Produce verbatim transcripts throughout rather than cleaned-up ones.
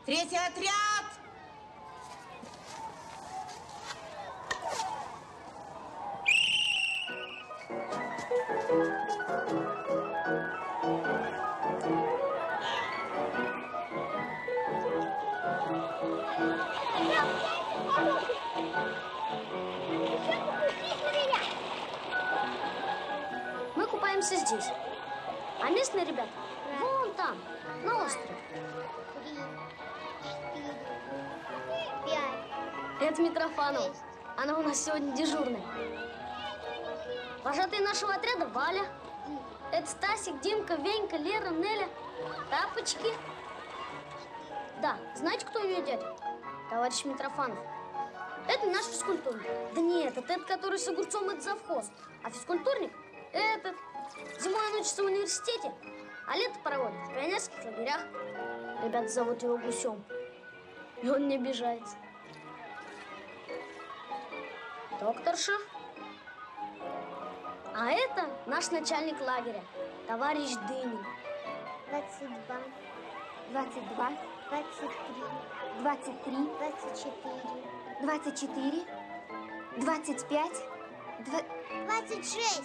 Третий отряд! Мы купаемся здесь. А местные ребята вон там, на острове. Три, четыре, пять. Это Митрофанова. Она у нас сегодня дежурная. Вожатые нашего отряда Валя. Это Стасик, Димка, Венька, Лера, Неля. Тапочки. Да, знаете, кто ее дядя? Товарищ Митрофанов. Это наш физкультурник. Да нет, это этот, который с огурцом, это завхоз. А физкультурник этот. Зимой он учится в университете, а лето проводит в пионерских лагерях. Ребята зовут его Гусем. И он не обижается. Докторша. А это наш начальник лагеря, товарищ Дынин. Двадцать два. Двадцать два. Двадцать три. Двадцать три. Двадцать четыре. Двадцать четыре. Двадцать пять. Два... Двадцать шесть.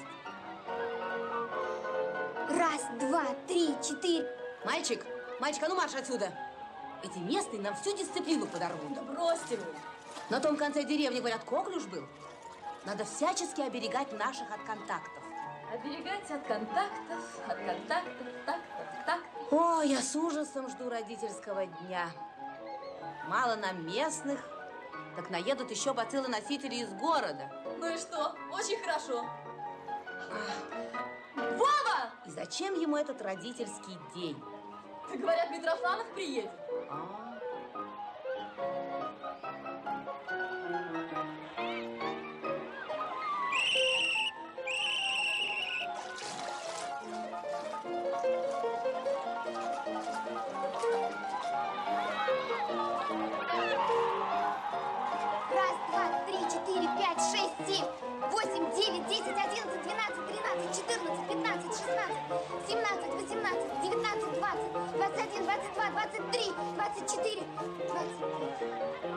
Раз, два, три, четыре. Мальчик, мальчик, а ну марш отсюда. Эти местные нам всю дисциплину подорвут. Да бросьте вы. На том конце деревни, говорят, коклюш был. Надо всячески оберегать наших от контактов. Оберегать от контактов, от контактов, так, так, так. О, я с ужасом жду родительского дня. Мало нам местных, так наедут еще бациллоносители из города. Ну и что? Очень хорошо. Вова! И зачем ему этот родительский день? Так говорят, Митрофанов приедет. А. Раз, два, три, четыре, пять, шесть, семь, восемь, девять, десять, одиннадцать, двенадцать, тринадцать, четырнадцать, пятнадцать, шестнадцать, семнадцать, восемнадцать, девятнадцать, двадцать, двадцать один, двадцать два, двадцать три, двадцать четыре, двадцать пять.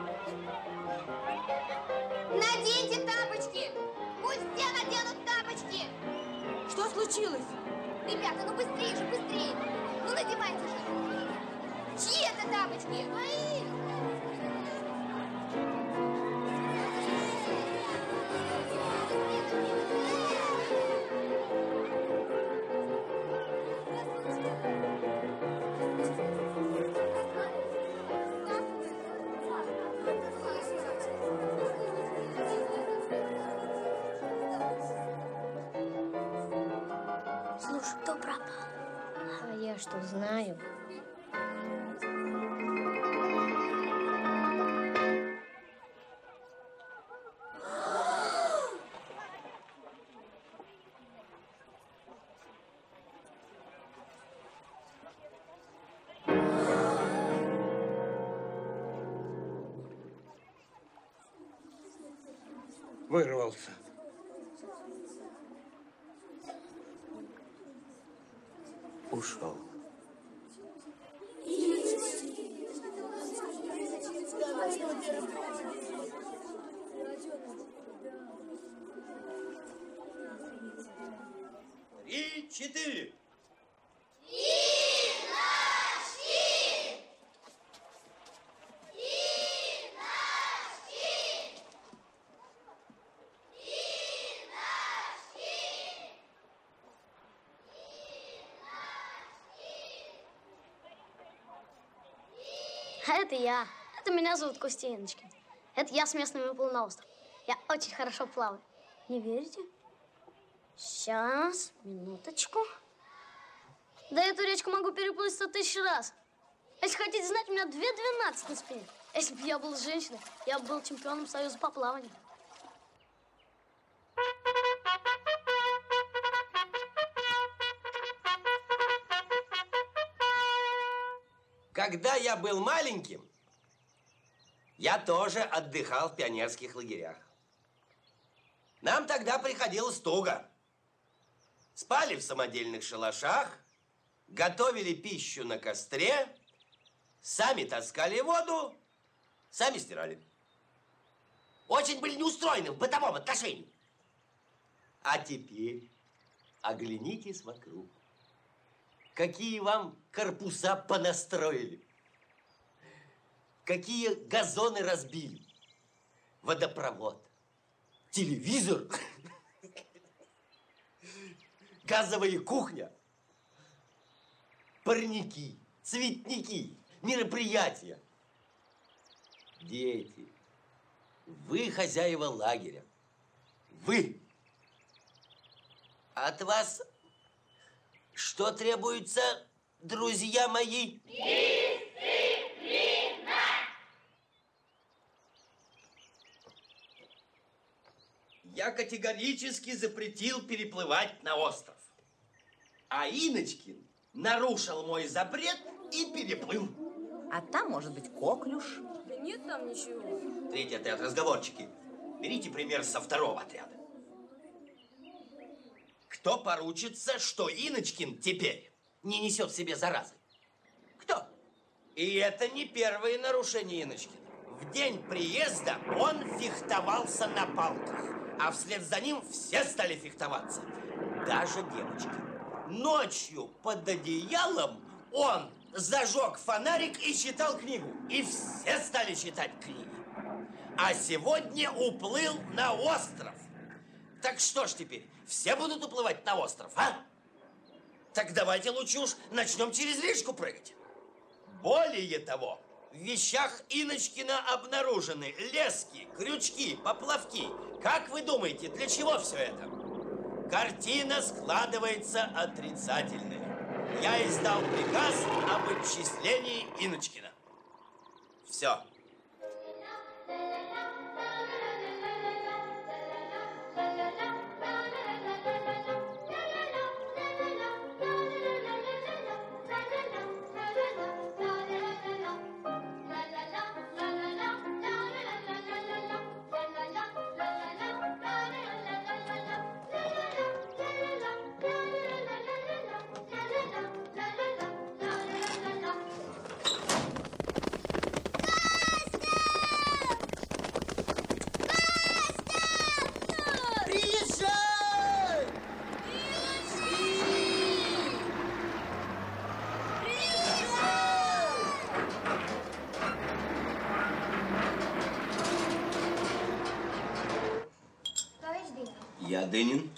Наденьте тапочки! Пусть все наденут тапочки! Что случилось? Ребята, ну быстрее же, быстрее! Ну надевайте же! Чьи это тапочки? Мои! Слушай, кто пропал? А я что, знаю? Вырвался. Ушел. И четыре. А это я. Это меня зовут Костя Яночкин. Это я с местными выплыл на остров. Я очень хорошо плаваю. Не верите? Сейчас, минуточку. Да эту речку могу переплыть сто тысяч раз. Если хотите знать, у меня две двенадцать на спине. Если бы я был женщиной, я бы был чемпионом Союза по плаванию. Когда я был маленьким, я тоже отдыхал в пионерских лагерях. Нам тогда приходилось туго. Спали в самодельных шалашах, готовили пищу на костре, Сами таскали воду, сами стирали. Очень были неустроены в бытовом отношении. А теперь оглянитесь вокруг. Какие вам корпуса понастроили. Какие газоны разбили. Водопровод, телевизор, газовая кухня, парники, цветники, мероприятия. Дети, вы хозяева лагеря. Вы. От вас что требуется, друзья мои? Дисциплина! Я категорически запретил переплывать на остров. А Иночкин нарушил мой запрет и переплыл. А там может быть коклюш. Да нет там ничего. Третий отряд разговорчики. Берите пример со второго отряда. Кто поручится, что Иночкин теперь не несет в себе заразы? Кто? И это не первое нарушение Иночкина. В день приезда он фехтовался на палках, а вслед за ним все стали фехтоваться. Даже девочки. Ночью под одеялом он зажег фонарик и читал книгу. И все стали читать книги. А сегодня уплыл на остров. Так что ж теперь, все будут уплывать на остров, а? Так давайте лучше уж начнем через речку прыгать. Более того, в вещах Иночкина обнаружены лески, крючки, поплавки. Как вы думаете, для чего все это? Картина складывается отрицательная. Я издал приказ об отчислении Иночкина. Все. Я Дынин.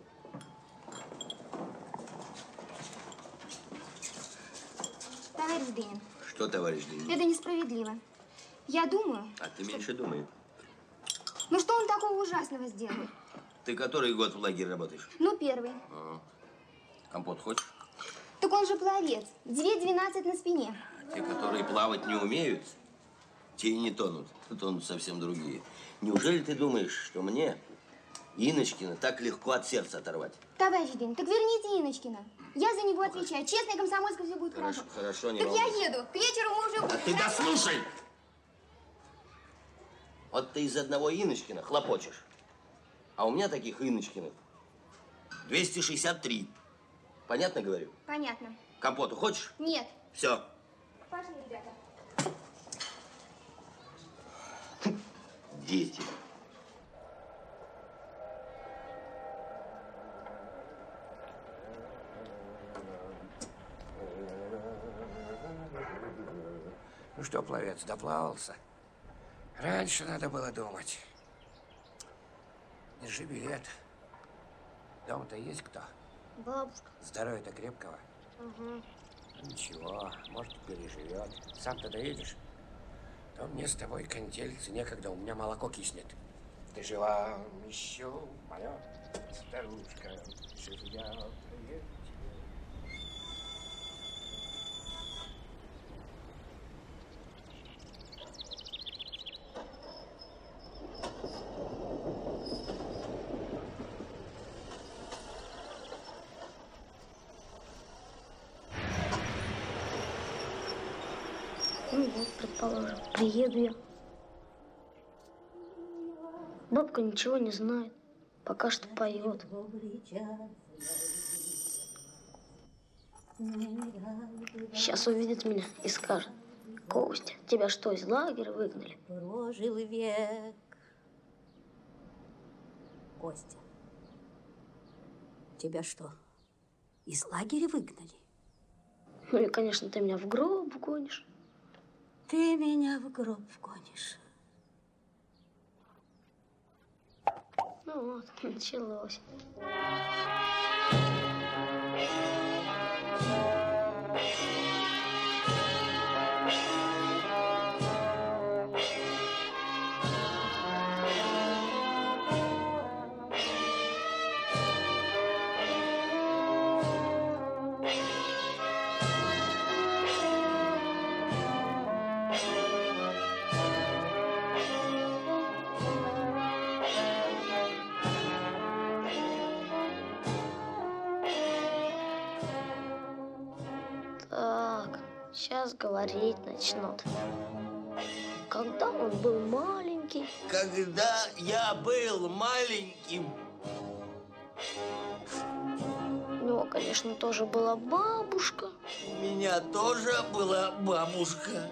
Товарищ Дынин. Что, товарищ Дынин? Это несправедливо. Я думаю... А ты меньше думай. Ну что он такого ужасного сделал? Ты который год в лагере работаешь? Ну, первый. А. Компот хочешь? Так он же пловец. Две двенадцать на спине. А те, которые плавать не умеют, те и не тонут. Тонут совсем другие. Неужели ты думаешь, что мне Иночкина так легко от сердца оторвать? Товарищ Дынин, так верните Иночкина. Я за него отвечаю. Честно и комсомольско все будет Хорошо, хорошо. хорошо, не Так волнуйся. я еду. К вечеру мы уже... А ты дослушай! Вот ты из одного Иночкина хлопочешь. А у меня таких Иночкиных двести шестьдесят три. Понятно говорю? Понятно. Компоту хочешь? Нет. Все. Пошли, ребята. Дети. Ну что, пловец, доплавался? Раньше надо было думать. Держи билет. Дома-то есть кто? Бабушка. Здоровья-то крепкого? Угу. Ничего, может, переживет. Сам-то доедешь? То мне с тобой, контельцы, некогда, у меня молоко киснет. Ты жива еще, моя старушка, живя, привет. Ну вот, предположим, приеду я. Бабка ничего не знает, пока что поет. Сейчас увидит меня и скажет: Костя, тебя что, из лагеря выгнали? Прожил век. Костя, тебя что, из лагеря выгнали? Ну и, конечно, ты меня в гроб гонишь. Ты меня в гроб гонишь. Ну вот, началось. Так, сейчас говорить начнут. Когда он был маленький, Когда я был маленьким, у него, конечно, тоже была бабушка. у меня тоже была бабушка.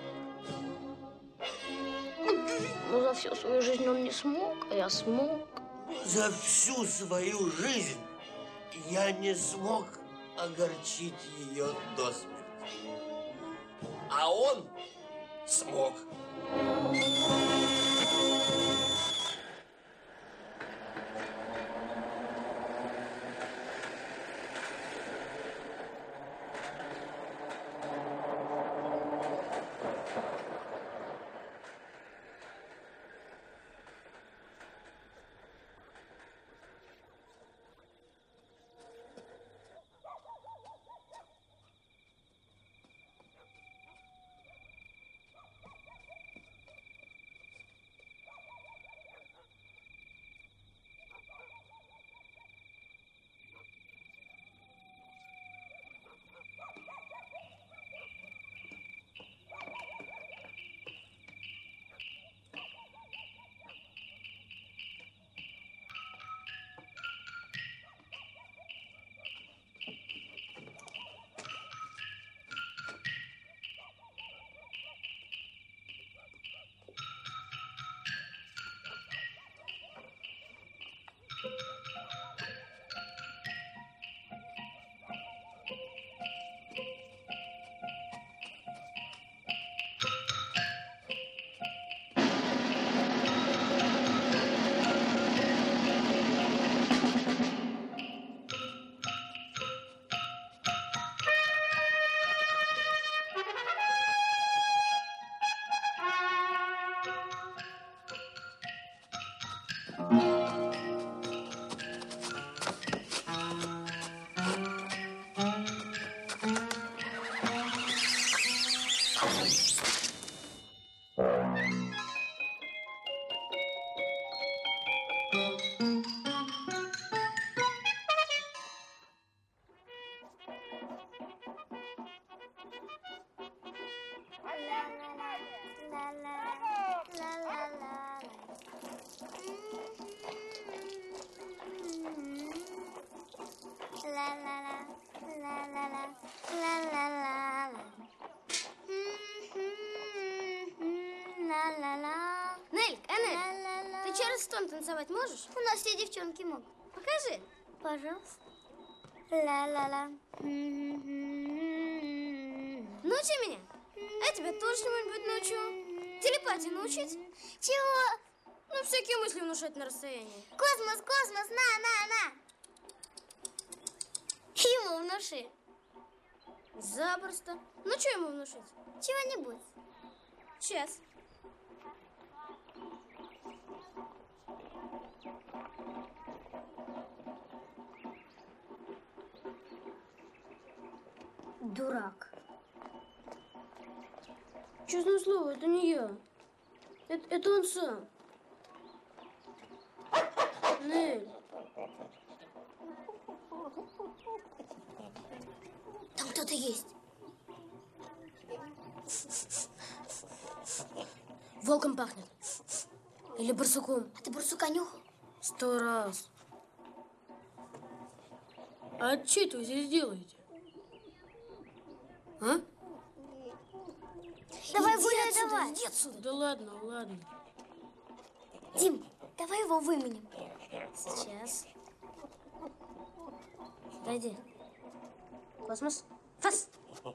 Но за всю свою жизнь он не смог, а я смог. За всю свою жизнь я не смог огорчить ее до смерти. А он смог. Нелька, Энель, ты Чарльстон танцевать можешь? У нас все девчонки могут. Покажи. Пожалуйста. Ла-ла-ла. Научи меня. Я тебя тоже чему-нибудь научу. Телепатии научить? Чего? Ну, всякие мысли внушать на расстоянии. Космос, космос, на, на, на. Ему внуши. Запросто. Ну, что ему внушить? Чего-нибудь. Сейчас. Дурак. Честное слово, это не я. Это, это он сам. Нель. Там кто-то есть. Волком пахнет. Или барсуком. А ты барсука нюхал? Сто раз. А что это вы здесь делаете? А? Давай Иди бывает. Иди отсюда. Да ладно, ладно. Дим, давай его выменим. Сейчас. Подойди. Космос. Фас.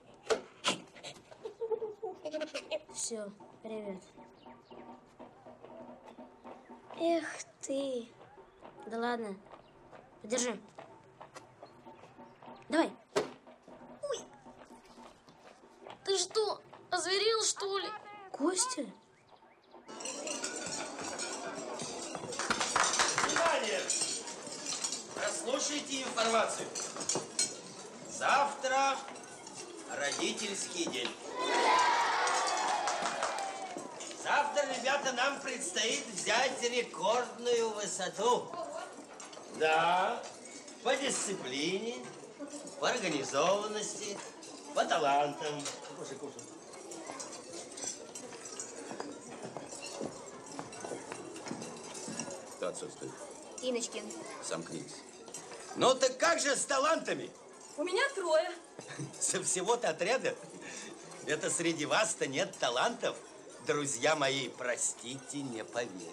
Все, привет. Эх ты. Да ладно. Подержи. Давай. Ой. Ты что, озверел, что ли? Костя? Внимание! Прослушайте информацию. Завтра родительский день. Завтра, ребята, нам предстоит взять рекордную высоту. Да, по дисциплине, по организованности, по талантам. Кушай, кушай. Кто отсутствует? Иночкин. Сомкнись. Ну так как же с талантами? У меня трое. Со всего-то отряда? Это среди вас-то нет талантов? Друзья мои, простите, не поверю.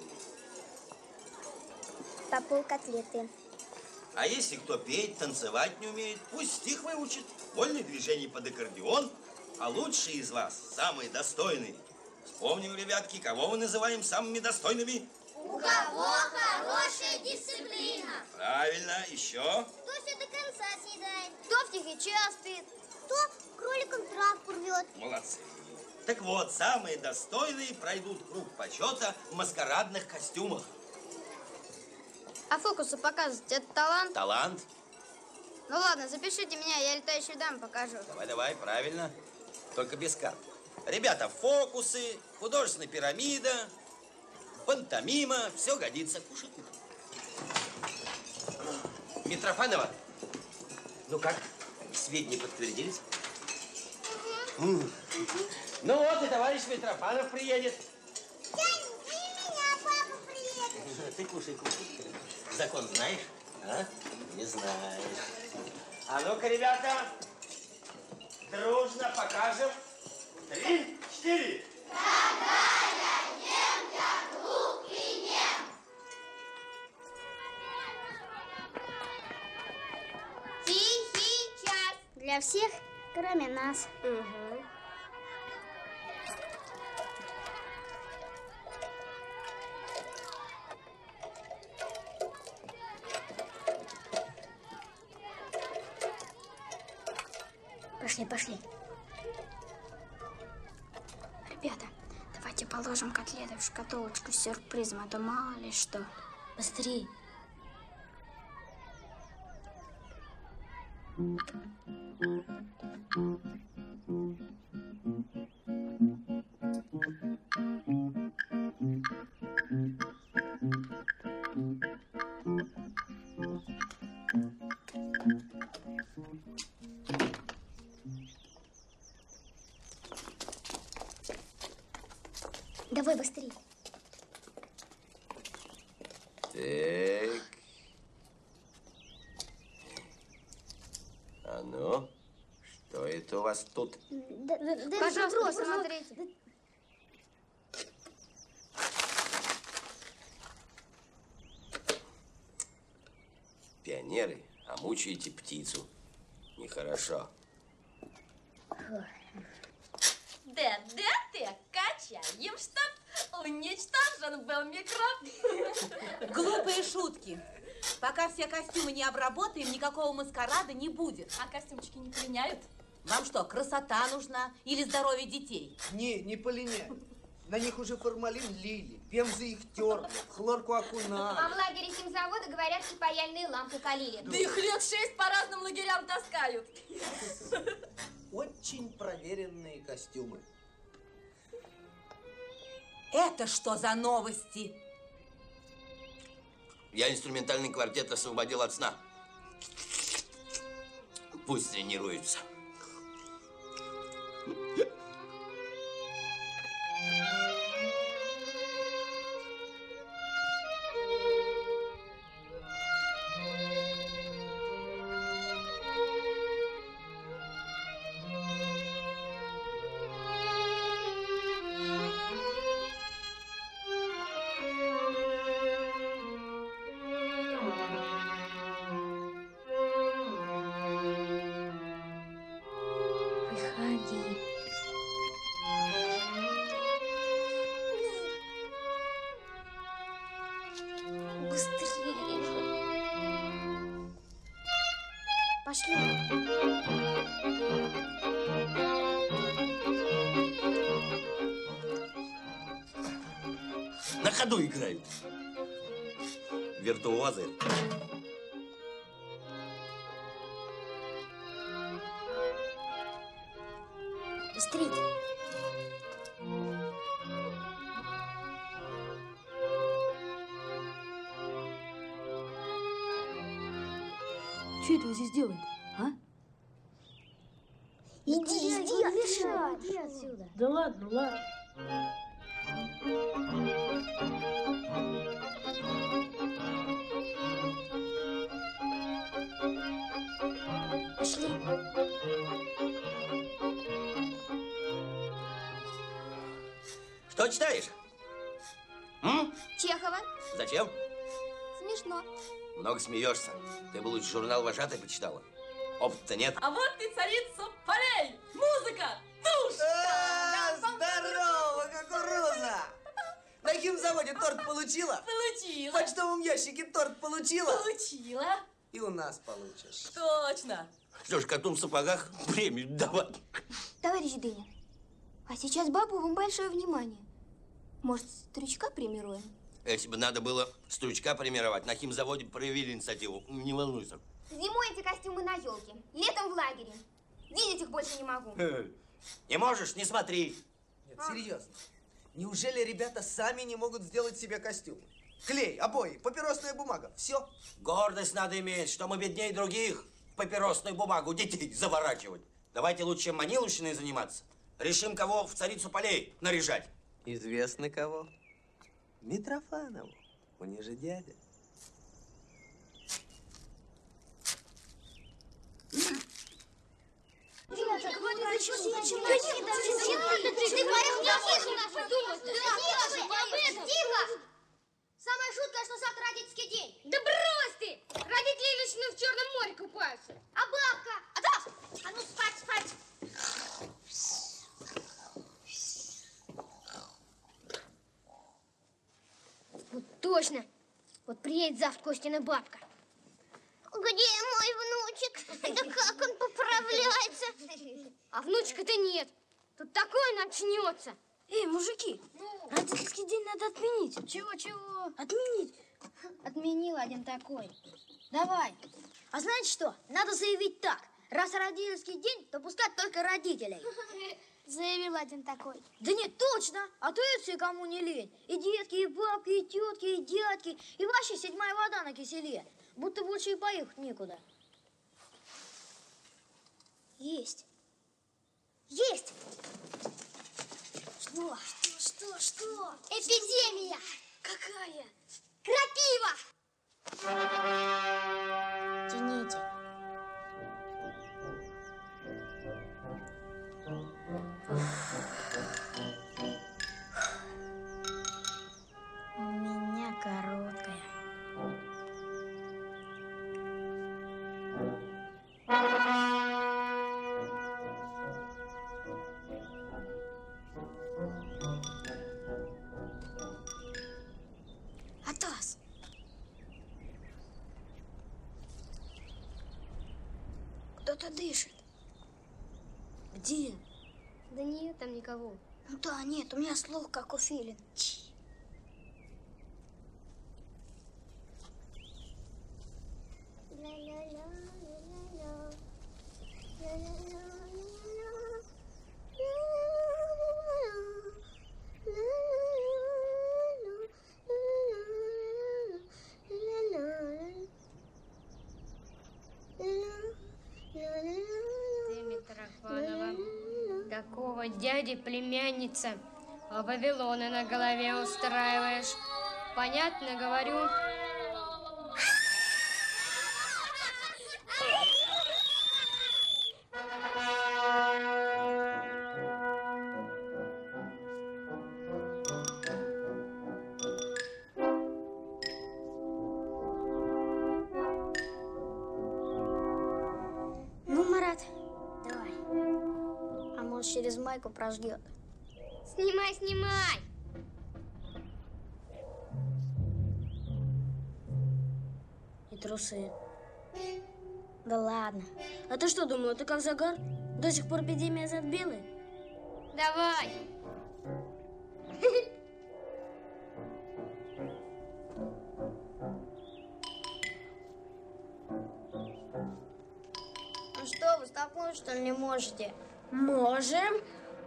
По полкотлеты. А если кто петь, танцевать не умеет, пусть стих выучит. Вольные движения под аккордеон. А лучшие из вас, самые достойные. Вспомним, ребятки, кого мы называем самыми достойными? У кого хорошая дисциплина? Правильно, еще. Кто все до конца съедает? Кто в тихий час спит? Кто кроликом травку рвет? Молодцы. Так вот, самые достойные пройдут круг почета в маскарадных костюмах. А фокусы показывать — это талант? Талант? Ну ладно, запишите меня, я летающую даму покажу. Давай, давай, правильно. Только без карт. Ребята, фокусы, художественная пирамида, пантомима, все годится. Кушай, кушай. Митрофанова, ну как, сведения подтвердились? Угу. Ну вот и товарищ Митрофанов приедет. Дядя, и меня папа приедет. Ты кушай, кушай. Закон знаешь, а? Не знаешь. А ну-ка, ребята, дружно покажем. Три, четыре. Тихий час. Для всех, кроме нас. Угу. Пошли, пошли. Ребята, давайте положим котлеты в шкатулочку с сюрпризом, а то мало ли что. Быстрее. Давай быстрее. Так. А ну, что это у вас тут? Да, да, да, Пожалуйста, просто посмотрите. Да. Пионеры, а мучаете птицу. Нехорошо. ДДТ качаем, чтоб уничтожен был микроб. Глупые шутки. Пока все костюмы не обработаем, никакого маскарада не будет. А костюмчики не пленяют? Вам что, красота нужна или здоровье детей? Не, не полиняй. На них уже формалин лили, пемзы их терли, хлорку окунали. А в лагере химзавода, говорят, и паяльные лампы калили. Да их лет шесть по разным лагерям таскают. Очень проверенные костюмы. Это что за новости? Я инструментальный квартет освободил от сна. Пусть тренируются. Приходи. Быстрее же. Пошли. На ходу играют. Виртуозы. Быстрее. Что это вы здесь делаете, а? Иди, иди, иди отсюда. Да ладно, ладно. Пошли. Что читаешь? М? Чехова. Зачем? Смешно. Много смеешься. Ты бы лучше журнал «Вожатый» почитала. Опыта нет. А вот и царица полей! Музыка! Душка! Здорово, кукуруза! На химзаводе торт получила? Получила! В почтовом ящике торт получила? Получила! И у нас получишь. Точно! Что ж, коту в сапогах премию давать? Товарищ Дыня, а сейчас бабу вам большое внимание. Может, стручка премируем? Если бы надо было стручка премировать, на химзаводе проявили инициативу. Не волнуйся. Зимой эти костюмы на елке, летом в лагере. Видеть их больше не могу. Не можешь, не смотри. Нет, серьезно. Неужели ребята сами не могут сделать себе костюмы? Клей, обои, папиросная бумага, все. Гордость надо иметь, что мы беднее других в папиросную бумагу детей заворачивать. Давайте лучше маниловщиной заниматься. Решим, кого в царицу полей наряжать. Известно кого? Митрофанову. У нее же дядя. Самая шутка, что завтра родительский день. Да брось ты! Родители лично в Черном море купаются. А бабка? А да! А ну спать, спать! Вот точно. Вот приедет завтра Костина бабка. Где мой внучек? Да как он поправляется? А внучка-то нет. Тут такое начнется. Эй, мужики, родительский день надо отменить. Чего-чего? Отменить. Отменил один такой. Давай. А знаете что? Надо заявить так. Раз родительский день, то пускать только родителей. Заявил один такой. Да нет, точно. А то и все, кому не лень. И детки, и бабки, и тетки, и дядки. И вообще седьмая вода на киселе. Будто больше и поехать некуда. Есть. Есть! Что? Что, что, что? Эпидемия! Какая? Крапива! Тяните. У меня короткая. Атас! Кто-то дышит. Где? Да нет там никого. Ну да, нет, у меня слух как у филин. Ты, Митрофанова, такого дяди племянница, а Вавилоны на голове устраиваешь. Понятно говорю? Ну, Марат, давай. нос через майку прожгет. Снимай, снимай! И трусы. Да ладно. А ты что думала, ты как загар? До сих пор эпидемия зад белый? Давай! Ну что, вы столкнуть, что ли, не можете? Можем.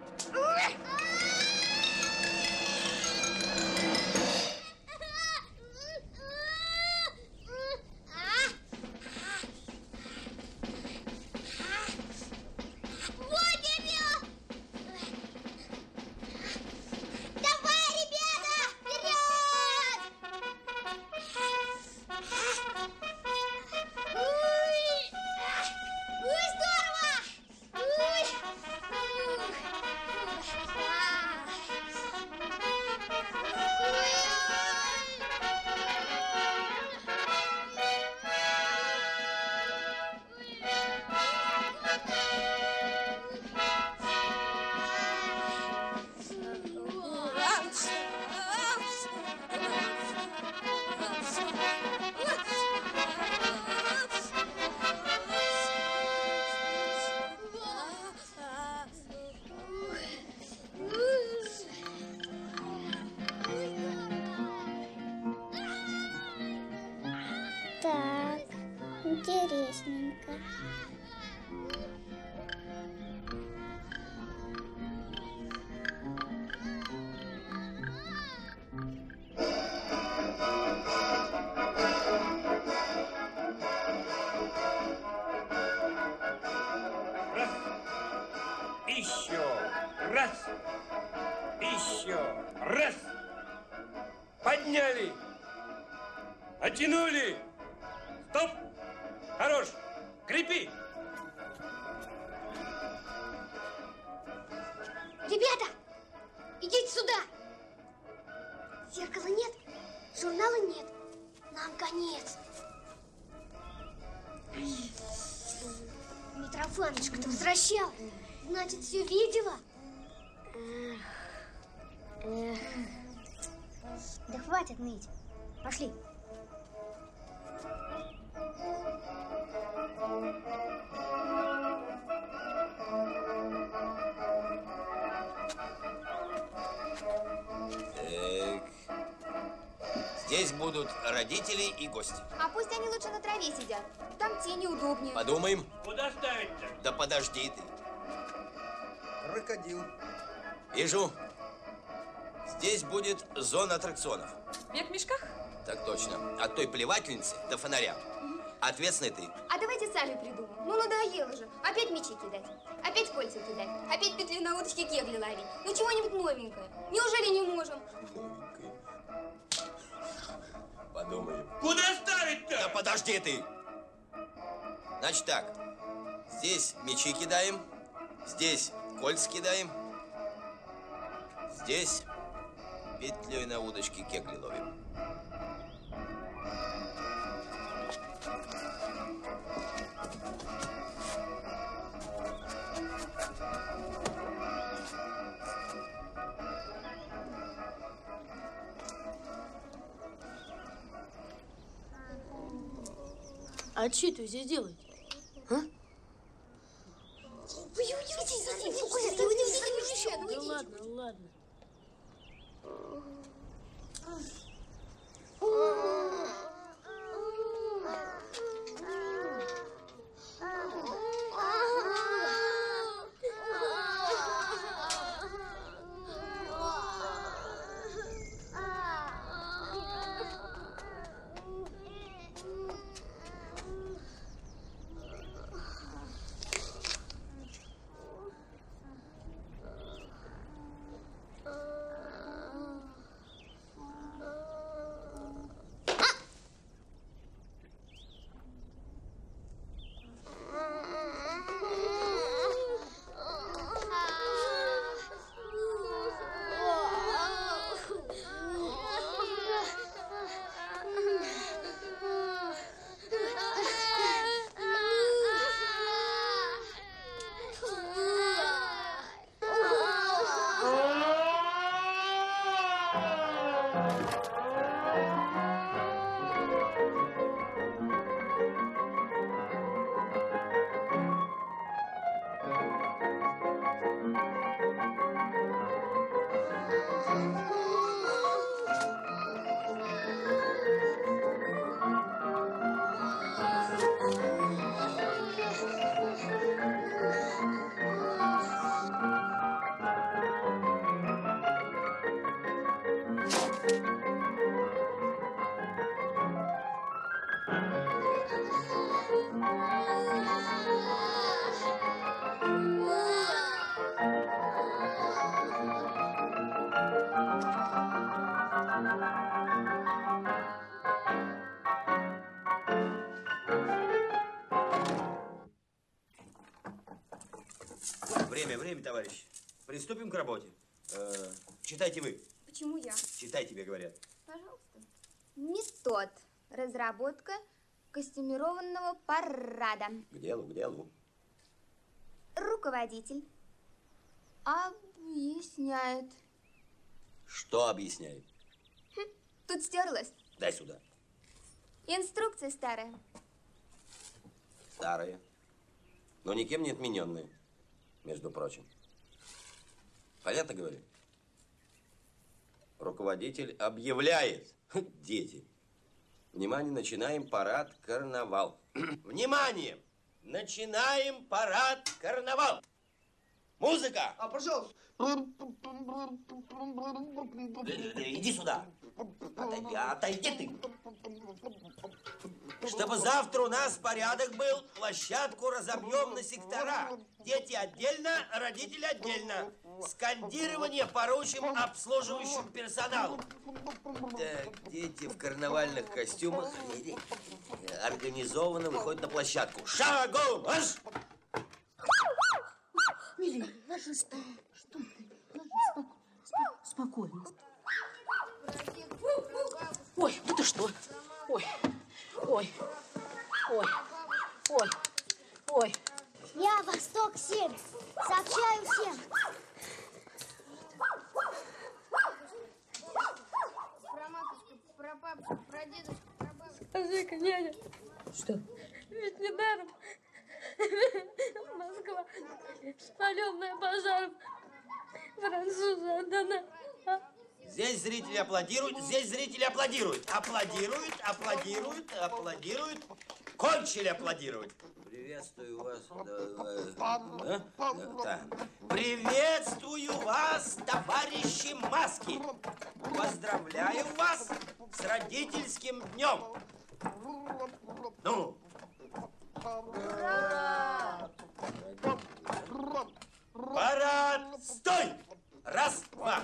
Так, интересненько. Раз. Еще. Раз. Еще. Раз. Подняли. Оттянули. Стоп. Хорош. Крепи. Ребята, идите сюда. Зеркала нет, журнала нет. Нам конец. Митрофанушка-то возвращалась. Значит, все видела? Эх. Да хватит ныть. Пошли. Так. Здесь будут родители и гости. А пусть они лучше на траве сидят. Там тени удобнее. Подумаем. Куда ставить-то? Да подожди ты. Крокодил. Вижу. Здесь будет зона аттракционов. Бег в мешках? Так точно. От той плевательницы до фонаря. Ответственный ты. А давайте сами придумаем. Ну, надоело же. Опять мячи кидать. Опять кольца кидать. Опять петли на удочке кегли ловить. Ну, чего-нибудь новенькое. Неужели не можем? Новенький. Подумаем. Куда ставить-то? Да подожди ты. Значит так. Здесь мячи кидаем. Здесь кольца кидаем. Здесь петлей на удочке кегли ловим. А что это здесь делаете? А? Да ладно, ладно. Время, время, товарищ. Приступим к работе. Э, читайте вы. Почему я? Читай, тебе говорят. Пожалуйста. Нестот. Разработка костюмированного парада. К делу, к делу. Руководитель объясняет. Что объясняет? Хм, тут стерлась. Дай сюда. Инструкция старая. Старая, но никем не отмененная, между прочим. Понятно говорю? Руководитель объявляет. Дети. Внимание, начинаем парад карнавал. Внимание! Начинаем парад карнавал. Музыка! А, пожалуйста. Иди сюда. Отойди, отойди ты. Чтобы завтра у нас порядок был, площадку разобьем на сектора. Дети отдельно, родители отдельно. Скандирование поручим обслуживающему персоналу. Так, дети в карнавальных костюмах организованно выходят на площадку. Шагом! Марш! Милый, ложись. Что ты? Ложись. Спокойно. Ой, это что? Ой, ой, ой, ой, ой. Я Восток семь. Сообщаю всем. Про матушку, про папу, про дедушку, про бабушку. Скажи-ка, дядя, Что? ведь недаром Москва, спаленная пожаром, французы отдана. Здесь зрители аплодируют, здесь зрители аплодируют. Аплодируют, аплодируют, аплодируют. Кончили аплодировать. Приветствую вас. Да, да, да. Приветствую вас, товарищи маски. Поздравляю вас с родительским днем. Ну. Ура! Парад! Стой! Раз, два.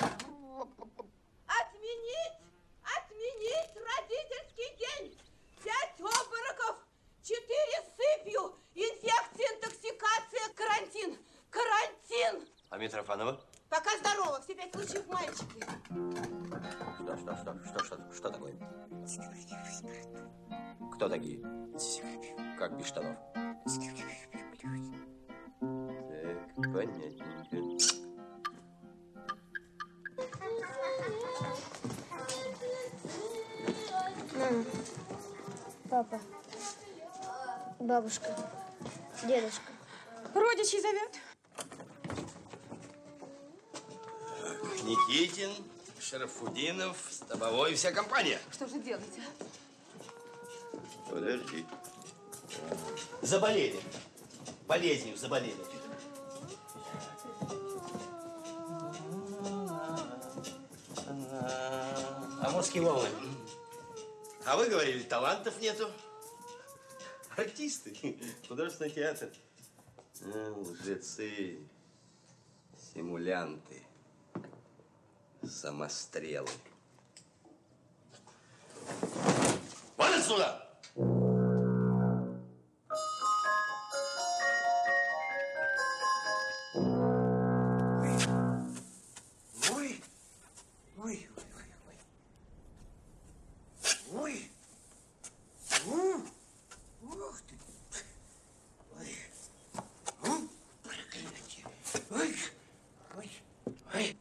Отменить! Отменить родительский день! Пять обмороков! Четыре сыпью! Инфекция, интоксикация, карантин! Карантин! А Митрофанова? Пока здорово, все пять случаев мальчики. Что, что, что, что, что, что такое? Кто такие? Как без штанов? Так, понятненько. Мама, папа, бабушка, дедушка. Родичей зовет. Никитин, Шарафудинов, Стобовой и вся компания. Что же делать, а? Подожди. Заболели. Болезнью заболели. А морские волны? А вы говорили, талантов нету. Артисты. Художественный театр. А, лжецы. Симулянты. Самострелы. Вон отсюда! Ой, ой, ой, ой, ой, ой, ух ты, ой, ой, проклятие, ой, ой, ой.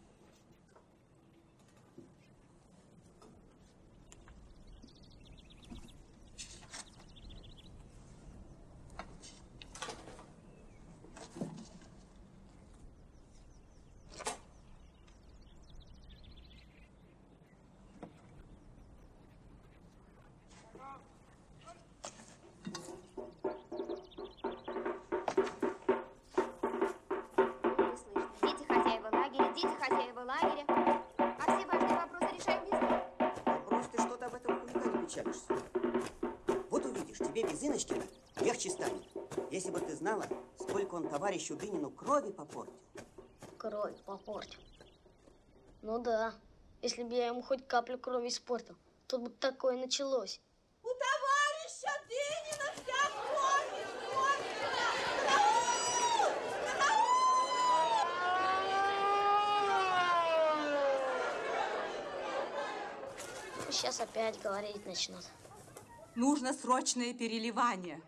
Дети хозяева лагеря, дети хозяева лагеря. А все важные вопросы решаем без них. Вопрос, ты что-то об этом хулигане печалишься. Вот увидишь, тебе без Иночкина легче станет. Если бы ты знала, сколько он товарищу Дынину крови попортил. Кровь попортил. Ну да, если бы я ему хоть каплю крови испортил, тут бы такое началось. У товарища Дынина вся кровь испорчена! Караул! Караул! Сейчас опять говорить начнут. Нужно срочное переливание.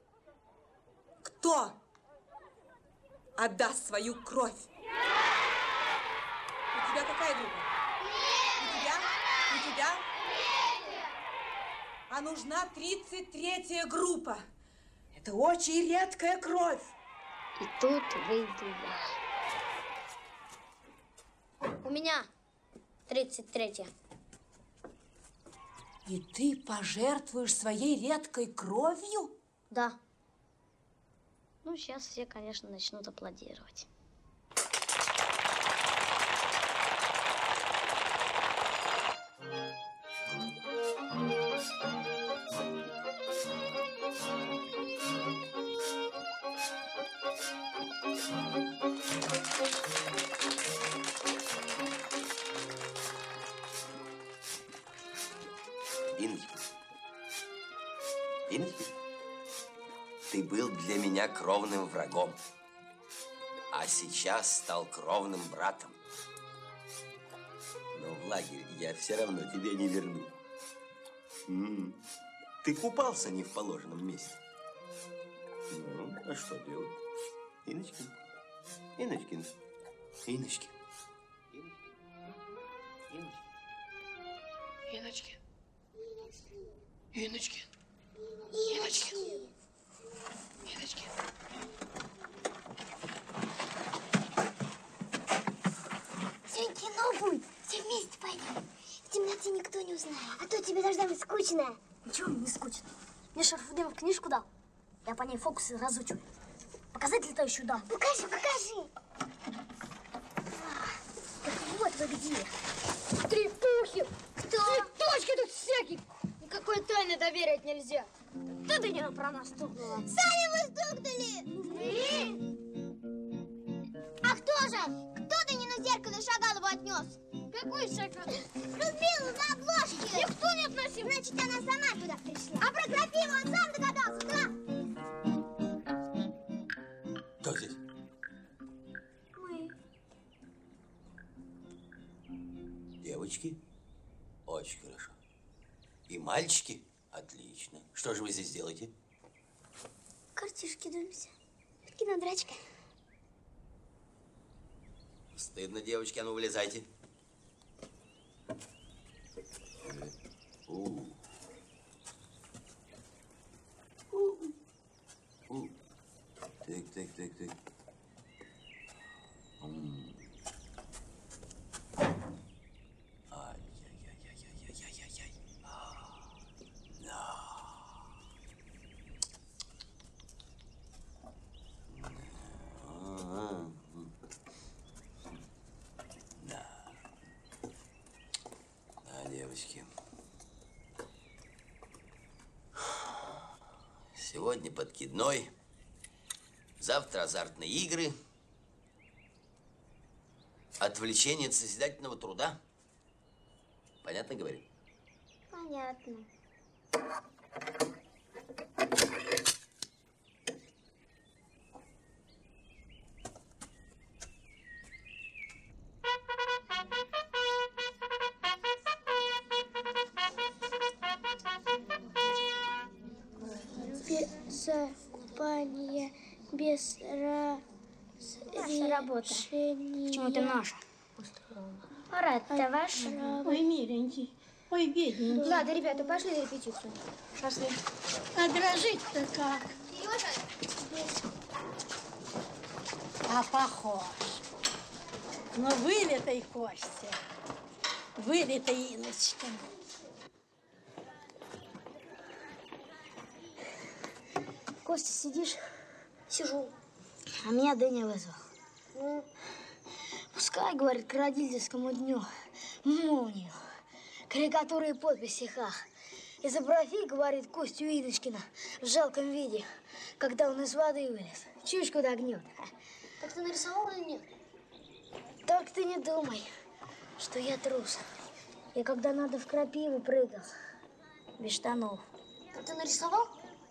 Кто отдаст свою кровь? У тебя какая группа? У тебя? У тебя? А нужна тридцать третья группа. Это очень редкая кровь. И тут выйду я. У меня тридцать третья. И ты пожертвуешь своей редкой кровью? Да. Ну, сейчас все, конечно, начнут аплодировать. Инночка, Инночка, ты был для меня кровным врагом, а сейчас стал кровным братом. Но в лагерь я все равно тебя не верну. М-м. Ты купался не в положенном месте. Ну, а что делать? Инночкин, Инночкин, Инночкин, Инночкин. Инночкин. Инночкин. Инночкин. Сегодня кино будет. Все вместе пойдем. В темноте никто не узнает. А то тебе должна быть скучно. Ничего мне не скучно. Мне Шарафуддинов книжку дал. Я по ней фокусы разучу. Показать летающую даму? Покажи, покажи. Так вот вы где. Трепухи. Кто? Цветочки тут всякие. Никакой тайны доверять нельзя. Кто ты не про нас стукнула? Сами вы стукнули. А кто же? Кто-то не на зеркало Шагалову отнес. Какой шагал? Разбил на обложке. Никто не относил. Значит, она сама туда пришла. А про крапиву он сам догадался, да? Кто здесь? Мы. Девочки? Очень хорошо. И мальчики? Отлично. Что же вы здесь делаете? Картишки думаете. Кинодрачка. Стыдно, девочки, а ну вылезайте. У. У. У. Так, так, так, так. М. Ай-яй-яй-яй-яй-яй-яй-яй. А. Да. А. Да. Да, девочки. Сегодня подкидной, завтра азартные игры, отвлечение от созидательного труда. Понятно говорю? Понятно. Купание без Наша работа. Почему это наша? Рад-то ваш. Ой, миленький, ой, бедненький. Ладно, ребята, пошли на репетицию. Пошли. А дрожить-то как? Сережа! А похож. Но вылитой Костя, вылитой Инночка. Костя, сидишь? Сижу. А меня Дэнни вызвал. Ну? Пускай, говорит, к родительскому дню молнию, карикатуры и подписи хах. Изобрази, говорит, Костю Инночкина в жалком виде, когда он из воды вылез. Чушь куда гнет. Так ты нарисовал или нет? Только ты не думай, что я трус. Я когда надо в крапиву прыгал, без штанов. Так ты нарисовал?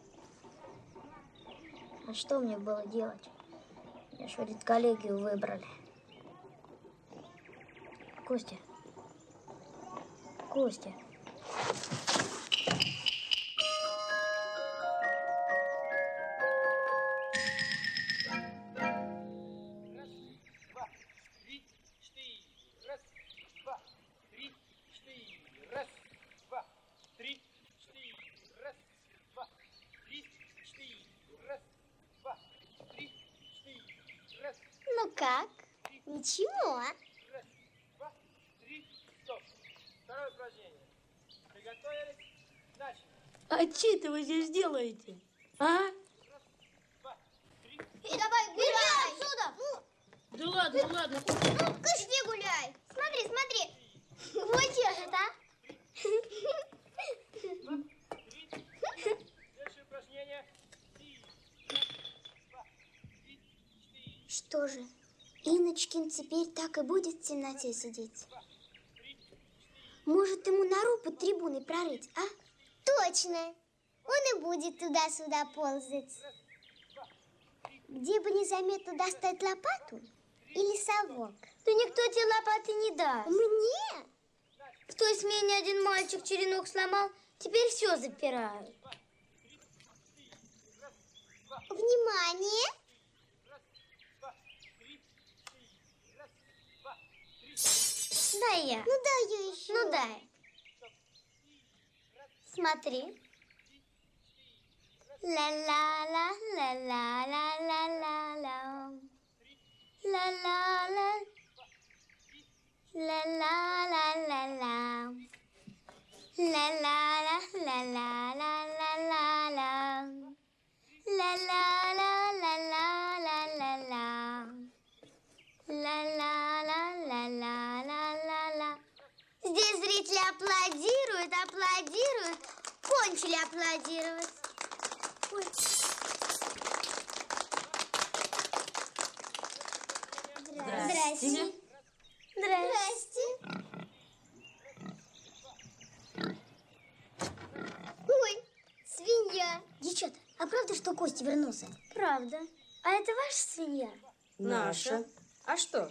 А что мне было делать? Меня ж в коллегию выбрали. Костя. Костя. Ну как? Ничего. А че это вы здесь делаете? А? И давай гуляй отсюда. Да ладно, ладно. Ну, пошли гуляй. Смотри, смотри. Вот что же это, а? Что же, Инночкин теперь так и будет в темноте сидеть? Может, ему нору под трибуной прорыть, а? Точно. Он и будет туда-сюда ползать. Где бы незаметно достать лопату или совок? Да никто тебе лопаты не даст. Мне? В той смене один мальчик черенок сломал, теперь все запирают. Внимание! Дай я. Ну, дай я еще. Ну, дай. Смотри. Ла-ла-ла, ла-ла-ла-ла-ла-ла. Ла-ла-ла. Ла-ла-ла-ла-ла. Ла-ла-ла, ла-ла-ла-ла-ла-ла. Ла-ла-ла-ла-ла-ла-ла. Ла-ла-ла-ла-ла-ла-ла. Здесь зрители аплодируют, аплодируют. Кончили аплодировать. Ой. Здрасте. Здрасте. Ой, свинья. Девчата, а правда, что Костя вернулся? Правда. А это ваша свинья? Наша. А что?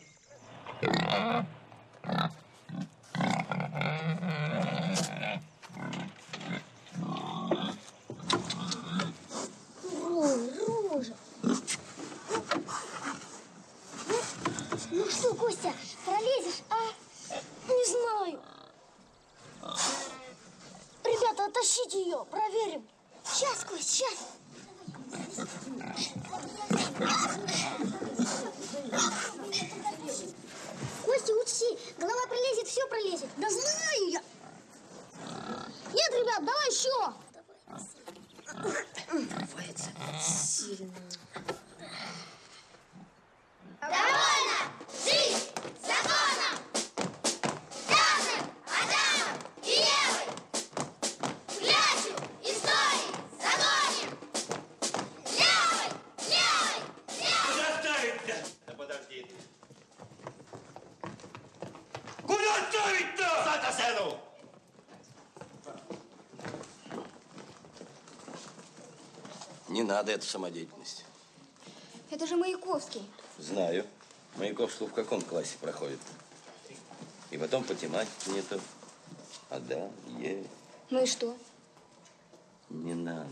Ой, Рожа. Ну что, Костя, пролезешь, а? Не знаю. Ребята, оттащите ее, проверим. Сейчас, Кость, сейчас. Костя, учти, голова пролезет, все пролезет. Да знаю я. Нет, ребят, давай еще. Рвается сильно. Довольно! Жизнь законом! Данным Адамом и Евой! Клячу истории загоним! Левой! Левой! Левой! Куда ставить-то? Да подожди. Куда ставить-то? За сцену! Не надо эту самодеятельность. Это же Маяковский. Знаю. Маяковский в каком классе проходит? И потом по тематике нету. А да, е. Ну и что? Не надо.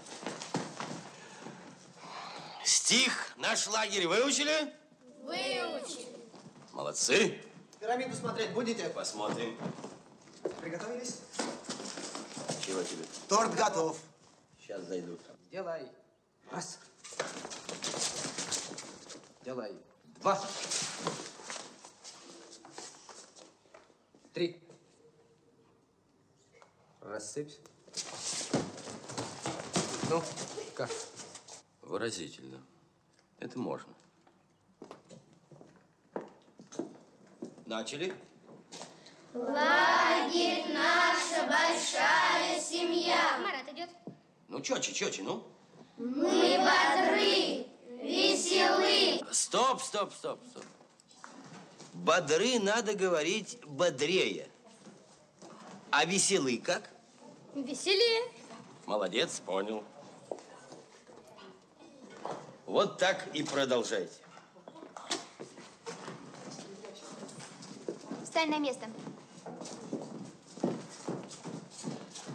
Стих наш лагерь выучили? Выучили. Молодцы. Пирамиду смотреть будете? Посмотрим. Приготовились? Чего тебе? Торт готов. Сейчас зайдут. Делай. Раз. Делай. Два. Три. Рассыпь. Ну, как? Выразительно. Это можно. Начали? Лагерь наша большая семья. Марат идет. Ну, чёче, чёче, ну. Мы бодры, веселы. Стоп, стоп, стоп, стоп. Бодры надо говорить бодрее. А веселы как? Веселее. Молодец, понял. Вот так и продолжайте. Встань на место.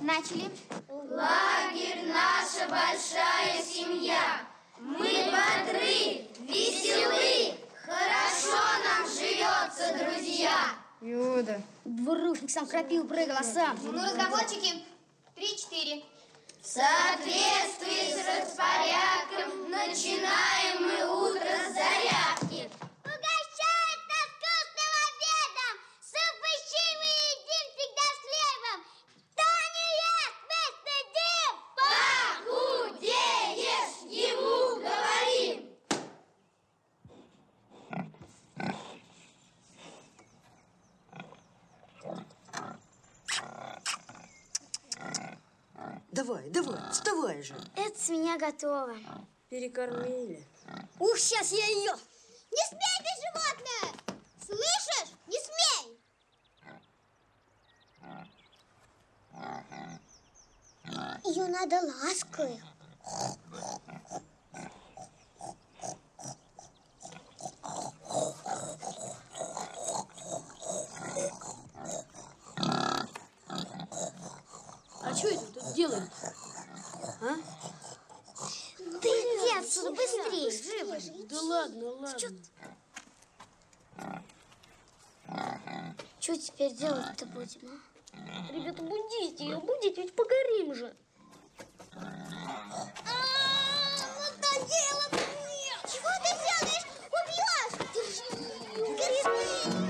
Начали. Лагерь — наша большая семья. Мы бодры, веселы, хорошо нам живется, друзья. Юда. Двурушник сам крапил, прыгал, а сам. Ну, разговорчики. Три-четыре. В соответствии с распорядком начинаем мы утро с зарядки. Угощают нас вкусным обедом! Суп из щи едим всегда с хлебом! Кто не ест вместо дым? Похудеешь, ему говорим. Давай, давай, вставай же. Эта свинья готова. Перекормили. Ух, сейчас я ее. Не смей ты, животное! Слышишь? Не смей! Ее надо лаской. А что это тут делает? А? Ты иди отсюда быстрее, живо. Да ладно, ладно. Что теперь делать-то будем, а? Ребята, будите ее, будите, ведь погорим же. Надоело мне! Чего ты делаешь? Убьешь! Держи! Грязный!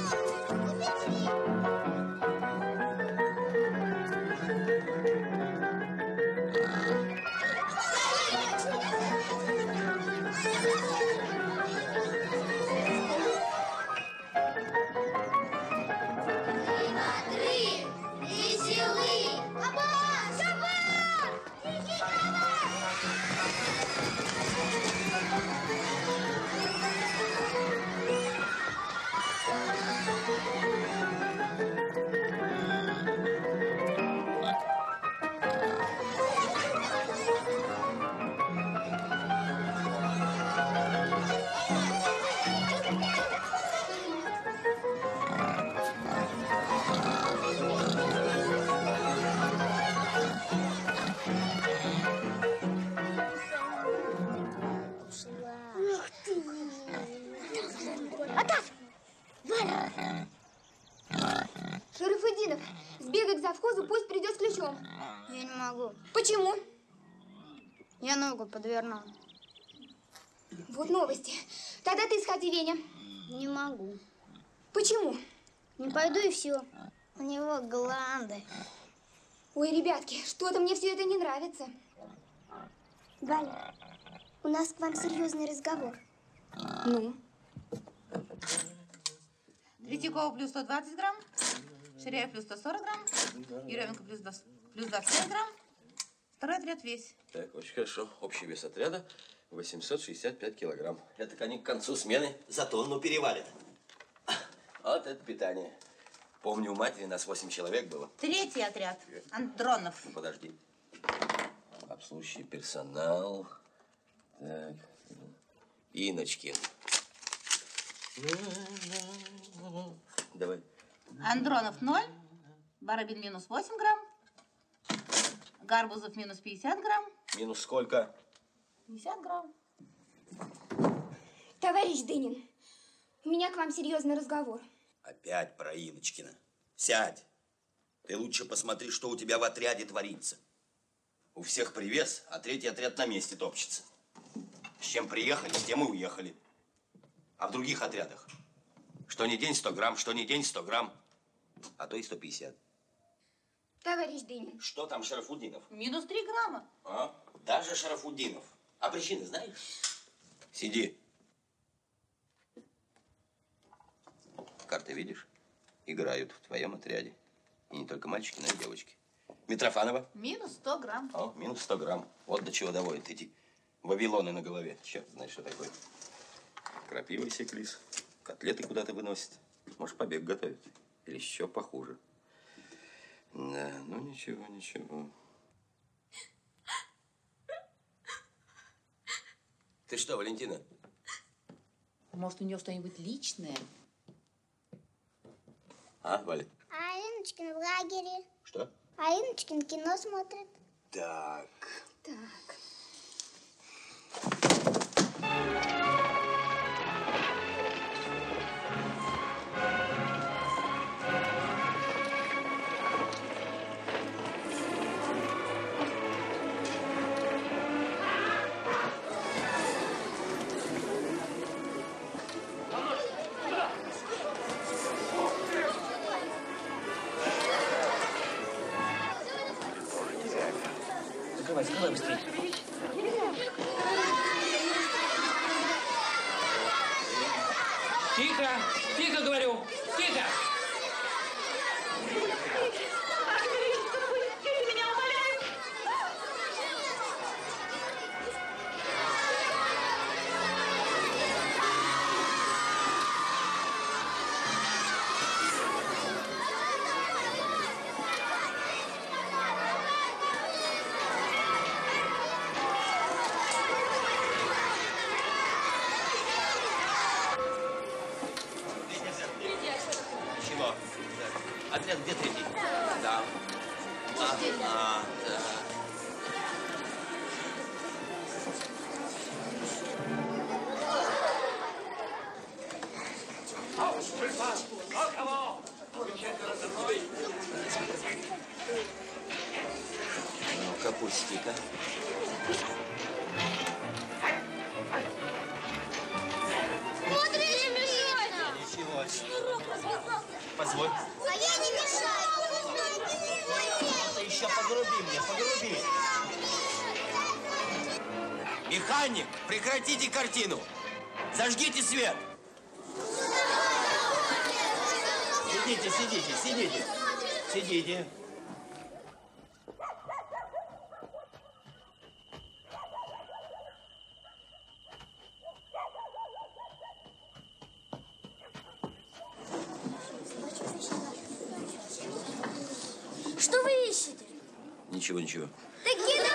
Шарафутдинов, сбегай к завхозу, пусть придет с ключом. Я не могу. Почему? Я ногу подвернула. Вот новости. Тогда ты сходи, Веня. Не могу. Почему? Не пойду и все. У него гланды. Ой, ребятки, что-то мне все это не нравится. Валя, у нас к вам серьезный разговор. Ну? Третьякова плюс сто двадцать грамм, Ширяев плюс сто сорок грамм, Еременко плюс двадцать пять грамм. Второй отряд весь. Так, очень хорошо. Общий вес отряда восемьсот шестьдесят пять килограмм. Это они к концу смены за тонну перевалят. Вот это питание. Помню, у матери нас восемь человек было. Третий отряд. Андронов. Ну, подожди. Обслуживающий персонал. Так. Иночкин. Давай. Андронов ноль, Барабин минус восемь грамм, Гарбузов минус пятьдесят грамм. Минус сколько? пятьдесят грамм. Товарищ Дынин, у меня к вам серьезный разговор. Опять про Иночкина. Сядь. Ты лучше посмотри, что у тебя в отряде творится. У всех привес, а третий отряд на месте топчется. С чем приехали, с тем и уехали. А в других отрядах? Что не день сто грамм, что не день сто грамм, а то и сто пятьдесят. Товарищ Дынин. Что там Шарафутдинов? Минус три грамма. А? Даже Шарафутдинов. А причины знаешь? Сиди. Карты видишь? Играют в твоем отряде. И не только мальчики, но и девочки. Митрофанова? Минус сто грамм. О, минус сто грамм. Вот до чего доводят эти вавилоны на голове. Черт знает, что такое. Крапива секлис. Котлеты куда-то выносят. Может, побег готовят. Или еще похуже. Да, ну ничего, ничего. Ты что, Валентина? Может, у нее что-нибудь личное? А, Валя? А Иночкин в лагере. Что? А Инночкин кино смотрит. Так. Так. Закрывай, закрывай быстрее. Тихо! Тихо, говорю! Тихо! Чего? Отряд где третий? Да. Ага, да. Ну-ка, пусти-ка. Смотри, не мешай! Ничего. Позволь. А я не мешаю! Ты еще погруби мне, погруби. Механик, прекратите картину. Зажгите свет. Сидите, сидите, сидите. Сидите. Что вы ищете? Ничего, ничего. Да кино!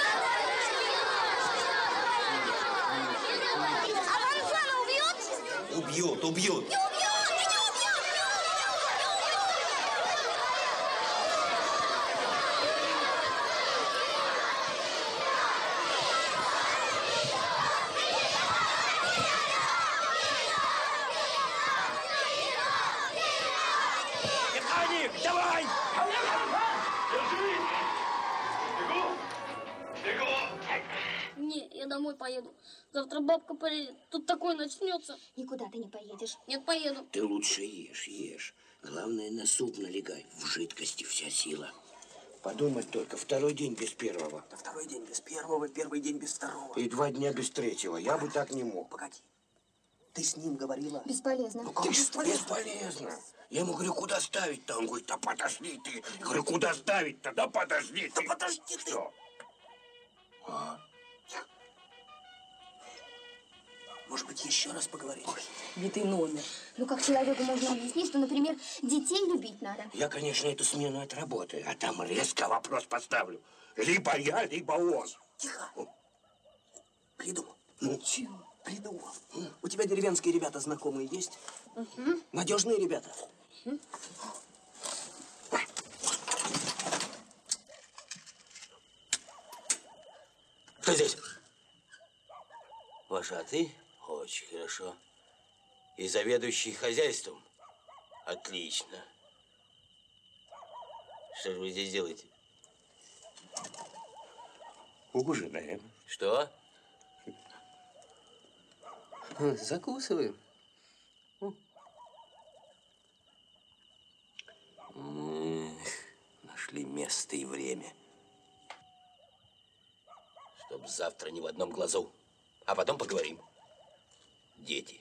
А Ванзана убьет? Убьют, убьют. Не убьет! Да не убьет! Механик, давай! Не, я домой поеду. Завтра бабка приедет. Тут такое начнется. Никуда ты не поедешь. Нет, поеду. Ты лучше ешь, ешь. Главное, на суп налегай. В жидкости вся сила. Подумать только, второй день без первого. Да второй день без первого, первый день без второго. И два дня без третьего. Я бы так не мог. Погоди. Ты с ним говорила? Бесполезно. Ну как Ты бесполезно? бесполезно. Я ему говорю, куда ставить-то? Он говорит, да подожди ты. Я говорю, куда ставить-то? Да подожди ты. Да подожди ты. Что? А? Может быть, еще раз поговорить? Битый номер. Ну, как человеку можно объяснить, что, например, детей любить надо? Я, конечно, эту смену отработаю, а там резко вопрос поставлю. Либо я, либо он. Тихо. Придумал. Ну? Чего? Придумал. У тебя деревенские ребята знакомые есть? Угу. Надежные ребята? Угу. Кто здесь? Вожатый? Очень хорошо. И заведующий хозяйством? Отлично. Что же вы здесь делаете? Ужинаем. Что? Закусываем. Нашли место и время. Чтоб завтра ни в одном глазу. А потом поговорим. Дети.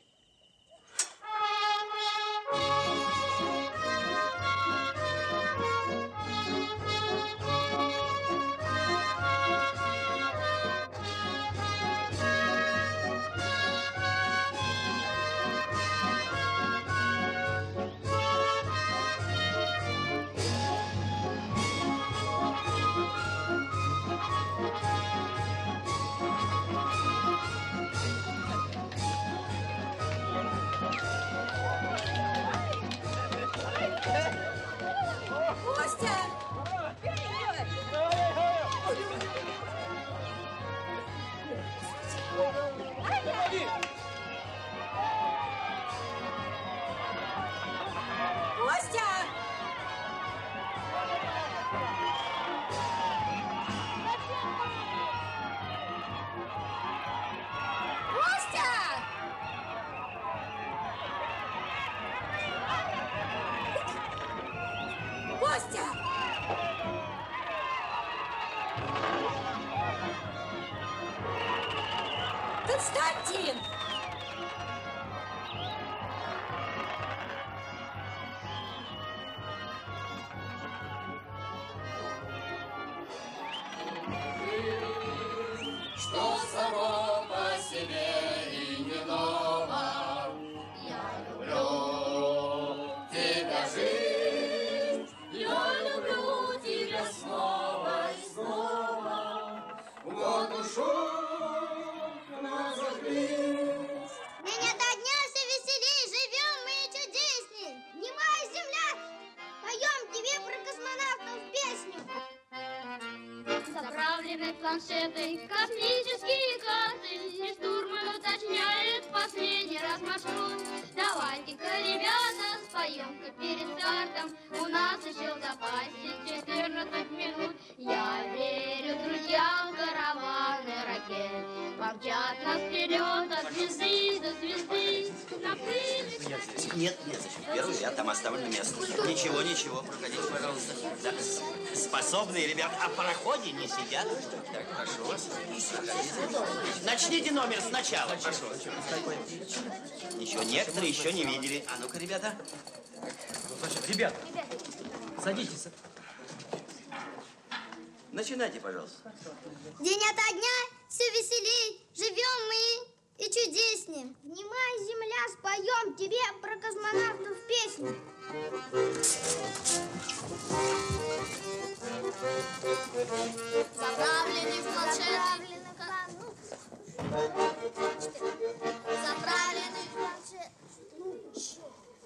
Проверяет планшеты, космические карты, и штурман уточняет последний раз маршрут. Давайте-ка, ребята, споем-ка перед стартом, у нас еще в запасе четырнадцать минут. Я верю, друзья, в караваны ракет, помчат нас вперед от звезды до звезды. На крыльях... Нет, нет, зачем? Первый ряд, там оставлено место. Ничего, ничего, проходите, пожалуйста. Да. Способные ребята, а в пароходе не сидят. Так, прошу вас. Начните номер сначала. Прошу вас. Ничего, некоторые еще не видели. А ну-ка, ребята. Ребята, садитесь. Начинайте, пожалуйста. День ото дня все веселей, живем мы и чудеснее. Внимай, земля, споем тебе про космонавтов песню. Заправлены в планшеты. Заправлены в планшеты.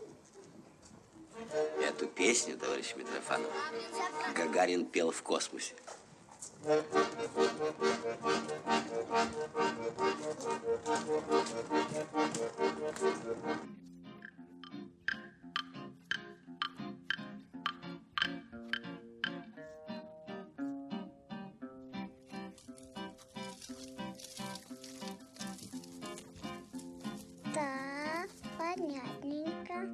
Эту песню, товарищ Митрофанов, Гагарин пел в космосе. Так, понятненько.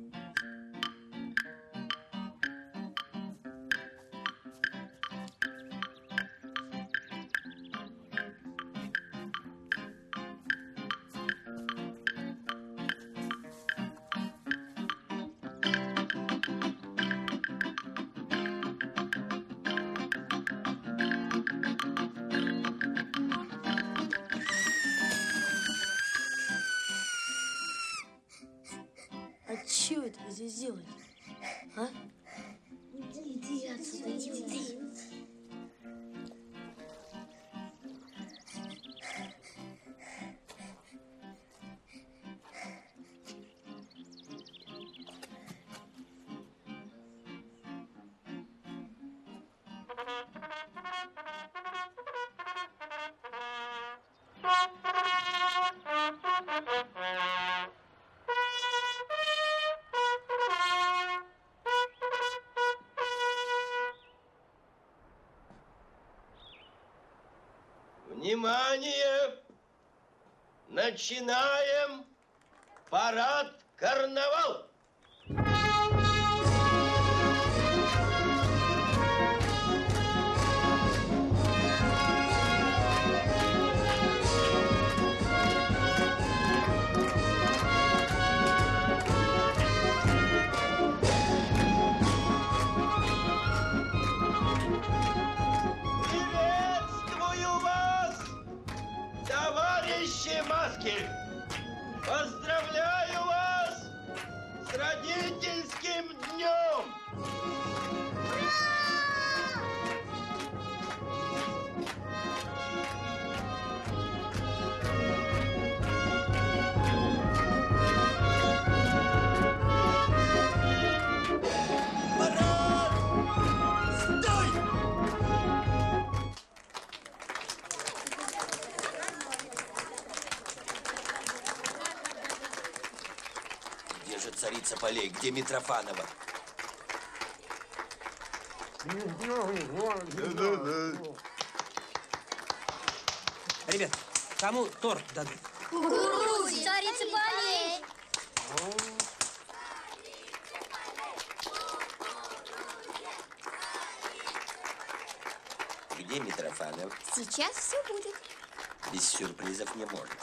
А чё это вы здесь делаете? А? Иди отсюда, иди. Внимание! Начинаем парад «Карнавал». Маски! Поздравляю вас с родительским днем! Царица полей, где Митрофанова? Ребят, кому торт дадут? Кукурузы, царица полей. Где Митрофанов? Сейчас все будет. Без сюрпризов не можете.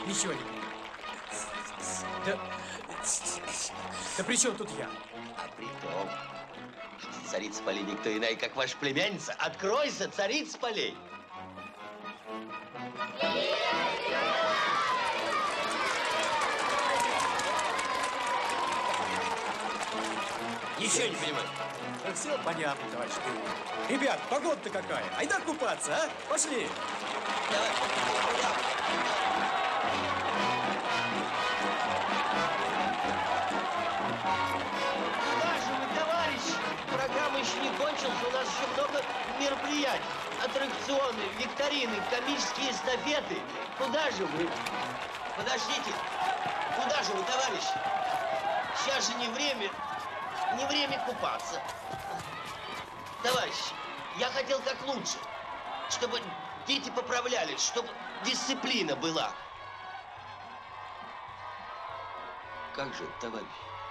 Ничего не. Да, да при чем тут я? А при том, что царица полей никто иная, как ваша племянница. Откройся, царица полей! Ничего не понимаю. Так все понятно, товарищ Кирилл. Ребят, погода-то какая. Айда купаться, а? Пошли. Давай. Куда же вы, товарищи? Программа еще не кончилась, у нас еще много мероприятий. Аттракционы, викторины, комические эстафеты. Куда же вы? Подождите. Куда же вы, товарищи? Сейчас же не время, не время купаться. Товарищи, я хотел как лучше, чтобы дети поправлялись, чтобы дисциплина была. Как же, товарищ?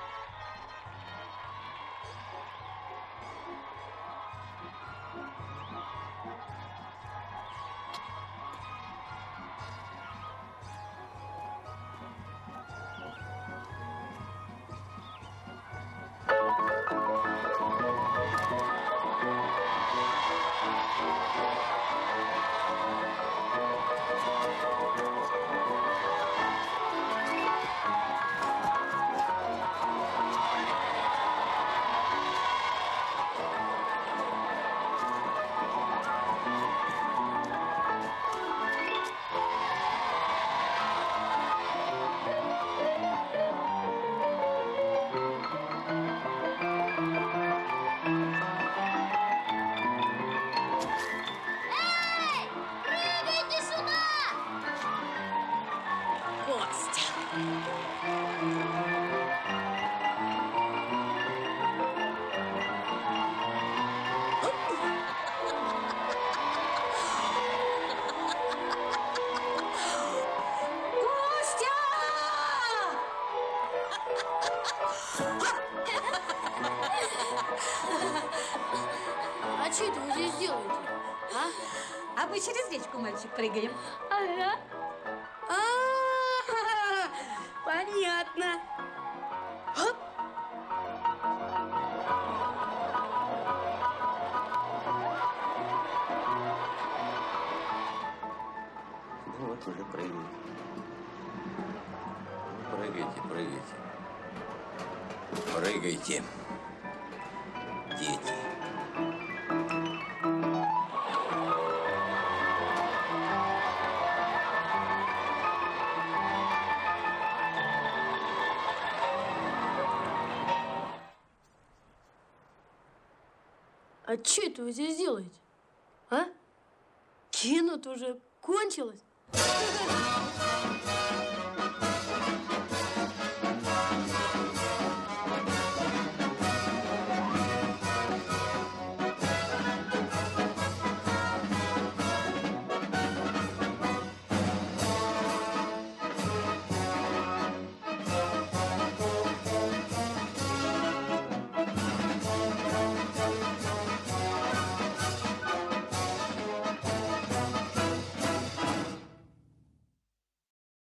А что это вы здесь делаете? А? А мы через речку, мальчик, прыгаем. Ага. А-а-а, понятно. Хоп. Ну вот уже прыгают. Прыгайте, прыгайте. Прыгайте, дети. А что это вы здесь делаете? А? Кино-то уже кончилось.